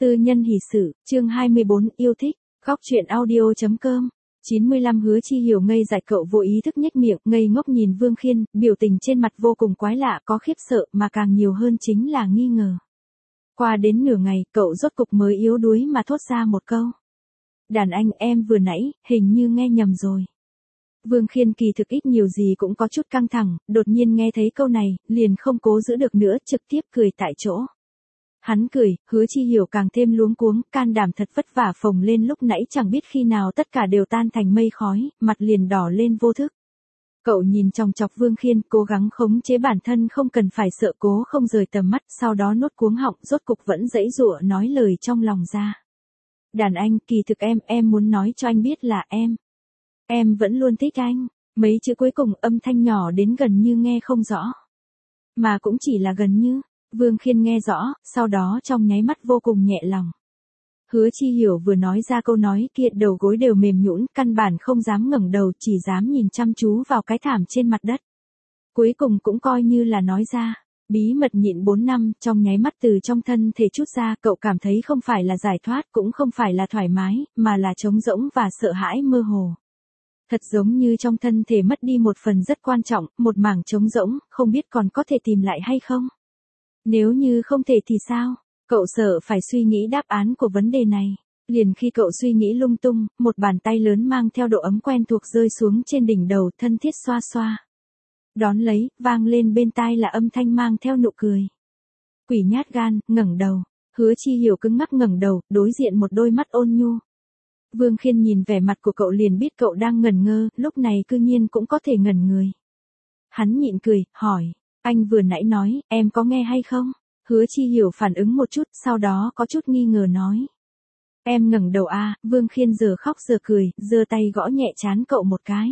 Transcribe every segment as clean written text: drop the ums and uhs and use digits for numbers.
Tư nhân hỷ sự, chương 24, yêu thích, góc truyện audio.com. 95 Hứa Chi Hiểu ngây dại, cậu vô ý thức nhếch miệng, ngây ngốc nhìn Vương Khiên, biểu tình trên mặt vô cùng quái lạ, có khiếp sợ mà càng nhiều hơn chính là nghi ngờ. Qua đến nửa ngày, cậu rốt cục mới yếu đuối mà thốt ra một câu. Đàn anh, em vừa nãy, hình như nghe nhầm rồi. Vương Khiên kỳ thực ít nhiều gì cũng có chút căng thẳng, đột nhiên nghe thấy câu này, liền không cố giữ được nữa, trực tiếp cười tại chỗ. Hắn cười, Hứa Chi Hiểu càng thêm luống cuống, can đảm thật vất vả phồng lên, lúc nãy chẳng biết khi nào tất cả đều tan thành mây khói, mặt liền đỏ lên vô thức. Cậu nhìn chòng chọc Vương Khiên, cố gắng khống chế bản thân không cần phải sợ, cố không rời tầm mắt, sau đó nuốt cuống họng, rốt cục vẫn giãy giụa nói lời trong lòng ra. Đàn anh, kỳ thực em muốn nói cho anh biết là em vẫn luôn thích anh. Mấy chữ cuối cùng âm thanh nhỏ đến gần như nghe không rõ. Mà cũng chỉ là gần như. Vương Khiên nghe rõ, sau đó trong nháy mắt vô cùng nhẹ lòng. Hứa Chi Hiểu vừa nói ra câu nói kia, đầu gối đều mềm nhũn, căn bản không dám ngẩng đầu, chỉ dám nhìn chăm chú vào cái thảm trên mặt đất. Cuối cùng cũng coi như là nói ra. Bí mật nhịn 4 năm, trong nháy mắt từ trong thân thể trút ra, cậu cảm thấy không phải là giải thoát, cũng không phải là thoải mái, mà là trống rỗng và sợ hãi mơ hồ. Thật giống như trong thân thể mất đi một phần rất quan trọng, một mảng trống rỗng, không biết còn có thể tìm lại hay không. Nếu như không thể thì sao? Cậu sợ phải suy nghĩ đáp án của vấn đề này. Liền khi cậu suy nghĩ lung tung, một bàn tay lớn mang theo độ ấm quen thuộc rơi xuống trên đỉnh đầu, thân thiết xoa xoa. Đón lấy, vang lên bên tai là âm thanh mang theo nụ cười. Quỷ nhát gan, ngẩng đầu. Hứa Chi Hiểu cứng ngắc ngẩng đầu, đối diện một đôi mắt ôn nhu. Vương Khiên nhìn vẻ mặt của cậu liền biết cậu đang ngẩn ngơ, lúc này cư nhiên cũng có thể ngẩn người. Hắn nhịn cười, hỏi. Anh vừa nãy nói, em có nghe hay không? Hứa Chi Hiểu phản ứng một chút, sau đó có chút nghi ngờ nói. Em ngẩng đầu à, Vương Khiên giờ khóc giờ cười, giơ tay gõ nhẹ trán cậu một cái.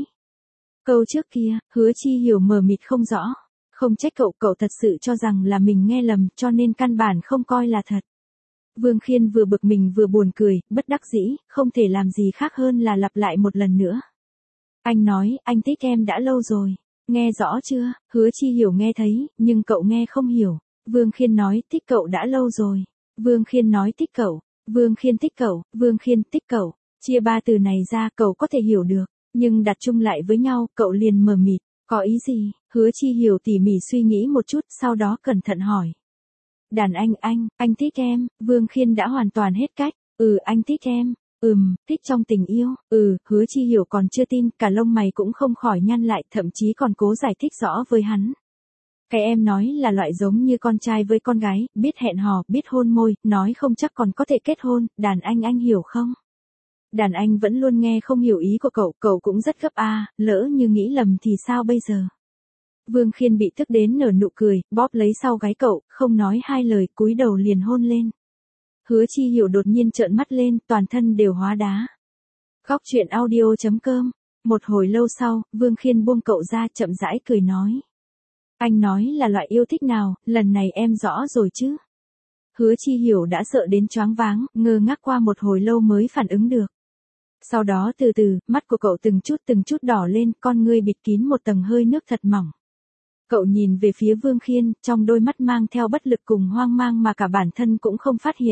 Câu trước kia, Hứa Chi Hiểu mờ mịt không rõ. Không trách cậu thật sự cho rằng là mình nghe lầm, cho nên căn bản không coi là thật. Vương Khiên vừa bực mình vừa buồn cười, bất đắc dĩ, không thể làm gì khác hơn là lặp lại một lần nữa. Anh nói, anh thích em đã lâu rồi. Nghe rõ chưa? Hứa Chi Hiểu nghe thấy, nhưng cậu nghe không hiểu. Vương Khiên nói, thích cậu đã lâu rồi. Vương Khiên nói thích cậu. Vương Khiên thích cậu. Vương Khiên thích cậu. Chia ba từ này ra cậu có thể hiểu được. Nhưng đặt chung lại với nhau, cậu liền mờ mịt. Có ý gì? Hứa Chi Hiểu tỉ mỉ suy nghĩ một chút, sau đó cẩn thận hỏi. Đàn anh thích em. Vương Khiên đã hoàn toàn hết cách. Anh thích em. Thích trong tình yêu. Hứa Chi Hiểu còn chưa tin, cả lông mày cũng không khỏi nhăn lại, thậm chí còn cố giải thích rõ với hắn. Cái em nói là loại giống như con trai với con gái, biết hẹn hò, biết hôn môi, nói không chắc còn có thể kết hôn, đàn anh hiểu không? Đàn anh vẫn luôn nghe không hiểu ý của cậu cũng rất gấp lỡ như nghĩ lầm thì sao bây giờ? Vương Khiên bị tức đến nở nụ cười, bóp lấy sau gáy cậu, không nói hai lời, cúi đầu liền hôn lên. Hứa Chi Hiểu đột nhiên trợn mắt lên, toàn thân đều hóa đá. Góc truyện audio.com. Một hồi lâu sau, Vương Khiên buông cậu ra, chậm rãi cười nói. Anh nói là loại yêu thích nào, lần này em rõ rồi chứ? Hứa Chi Hiểu đã sợ đến choáng váng, ngơ ngác qua một hồi lâu mới phản ứng được. Sau đó từ từ, mắt của cậu từng chút đỏ lên, con ngươi bịt kín một tầng hơi nước thật mỏng. Cậu nhìn về phía Vương Khiên, trong đôi mắt mang theo bất lực cùng hoang mang mà cả bản thân cũng không phát hiện.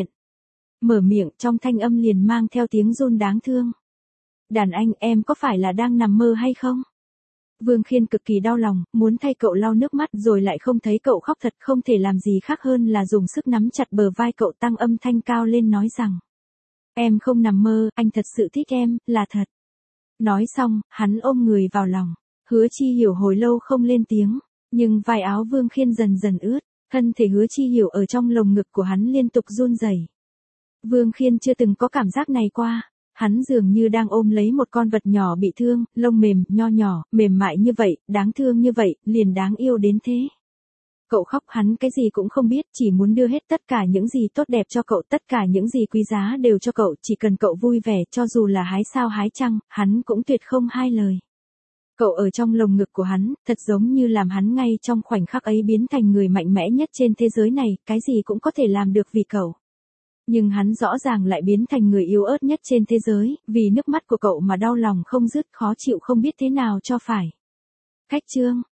Mở miệng, trong thanh âm liền mang theo tiếng run đáng thương. Đàn anh, em có phải là đang nằm mơ hay không? Vương Khiên cực kỳ đau lòng, muốn thay cậu lau nước mắt rồi lại không thấy cậu khóc thật, không thể làm gì khác hơn là dùng sức nắm chặt bờ vai cậu, tăng âm thanh cao lên nói rằng. Em không nằm mơ, anh thật sự thích em, là thật. Nói xong, hắn ôm người vào lòng. Hứa Chi Hiểu hồi lâu không lên tiếng, nhưng vai áo Vương Khiên dần dần ướt, thân thể Hứa Chi Hiểu ở trong lồng ngực của hắn liên tục run rẩy. Vương Khiên chưa từng có cảm giác này qua. Hắn dường như đang ôm lấy một con vật nhỏ bị thương, lông mềm, nho nhỏ, mềm mại như vậy, đáng thương như vậy, liền đáng yêu đến thế. Cậu khóc, hắn cái gì cũng không biết, chỉ muốn đưa hết tất cả những gì tốt đẹp cho cậu, tất cả những gì quý giá đều cho cậu, chỉ cần cậu vui vẻ, cho dù là hái sao hái trăng, hắn cũng tuyệt không hai lời. Cậu ở trong lồng ngực của hắn, thật giống như làm hắn ngay trong khoảnh khắc ấy biến thành người mạnh mẽ nhất trên thế giới này, cái gì cũng có thể làm được vì cậu. Nhưng hắn rõ ràng lại biến thành người yếu ớt nhất trên thế giới, vì nước mắt của cậu mà đau lòng không dứt, khó chịu không biết thế nào cho phải. Cách chương